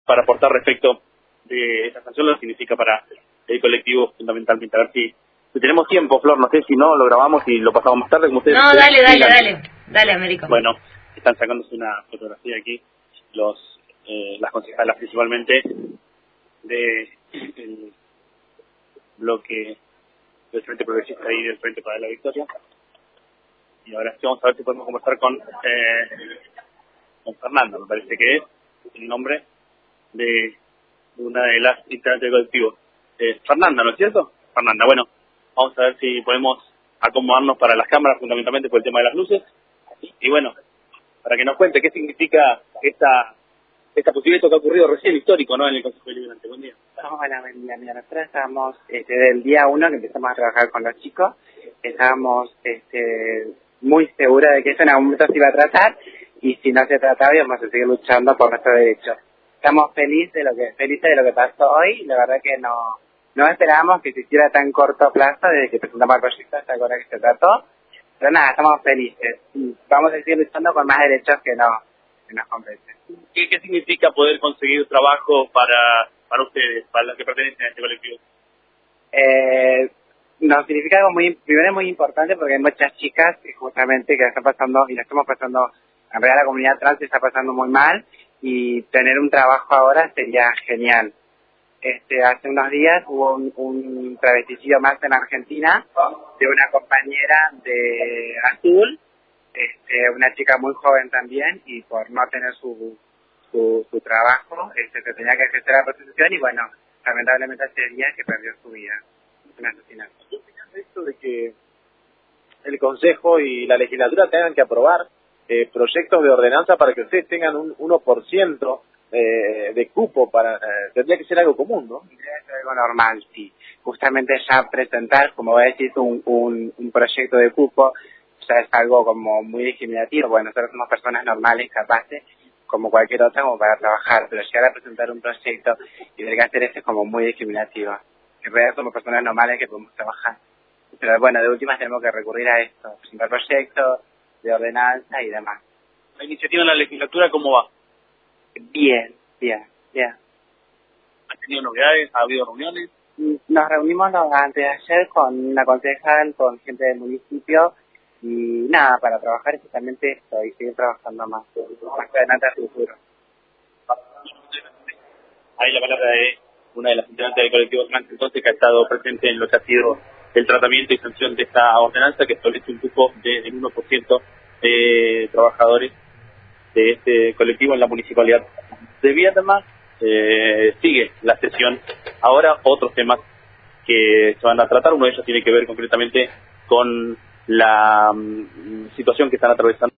para aportar respecto de esa sanción, lo que significa para el colectivo fundamentalmente. A ver si tenemos tiempo, Flor, no sé si no, lo grabamos y lo pasamos más tarde, como ustedes. No, dale, Américo. Bueno, están sacándose una fotografía aquí, las concejalas principalmente del bloque del Frente Progresista y del Frente para la Victoria. Y ahora sí vamos a ver si podemos conversar con Fernanda, me parece que es el nombre de una de las integrantes del colectivo. Fernanda, ¿no es cierto? Fernanda, bueno, vamos a ver si podemos acomodarnos para las cámaras, fundamentalmente por el tema de las luces. Y bueno, para que nos cuente qué significa esta posibilidad, esto que ha ocurrido recién, histórico, ¿no?, en el Consejo Deliberante. Buen día. Hola, buen día. Mira, nosotros estábamos desde el día 1 que empezamos a trabajar con los chicos, estábamos muy seguros de que eso en algún momento se iba a tratar, y si no se trataba íbamos a seguir luchando por nuestros derechos. Estamos felices de lo que pasó hoy. La verdad que no esperábamos que se hiciera tan corto plazo desde que presentamos el proyecto hasta ahora que se trató. Pero nada, estamos felices. Vamos a seguir luchando con más derechos que nos competen. ¿Qué significa poder conseguir trabajo para ustedes, para los que pertenecen a este colectivo? Nos significa algo primero muy importante, porque hay muchas chicas que justamente que la están pasando, y la estamos pasando, en realidad la comunidad trans está pasando muy mal, y tener un trabajo ahora sería genial. Hace unos días hubo un travesticidio más en Argentina de una compañera de Azul, una chica muy joven también, y por no tener su trabajo se tenía que ejercer la prostitución, y bueno, lamentablemente hace días que perdió su vida. Un asesinato. ¿Qué opinas de esto de que el Consejo y la legislatura tengan que aprobar proyectos de ordenanza para que ustedes tengan un 1% de cupo? Tendría que ser algo común, ¿no? Tendría que ser algo normal, sí. Justamente ya presentar, como voy a decir, un proyecto de cupo ya es algo como muy discriminativo, porque nosotros somos personas normales, capaces, como cualquier otra, como para trabajar, pero llegar a presentar un proyecto y tener que hacer eso es como muy discriminativo. En realidad somos personas normales que podemos trabajar. Pero bueno, de últimas tenemos que recurrir a esto, presentar proyectos de ordenanza y demás. ¿La iniciativa en la legislatura cómo va? Bien. ¿Han tenido novedades? ¿Ha habido reuniones? Nos reunimos antes de ayer con una concejal, con gente del municipio, y nada, para trabajar exactamente esto y seguir trabajando más adelante al futuro. Ahí la palabra de una de las integrantes del colectivo trans, entonces, que ha estado presente en lo que ha sido el tratamiento y sanción de esta ordenanza que establece un cupo del 1% de trabajadores de este colectivo en la municipalidad de Viedma. Sigue la sesión. Ahora otros temas que se van a tratar, uno de ellos tiene que ver concretamente con la situación que están atravesando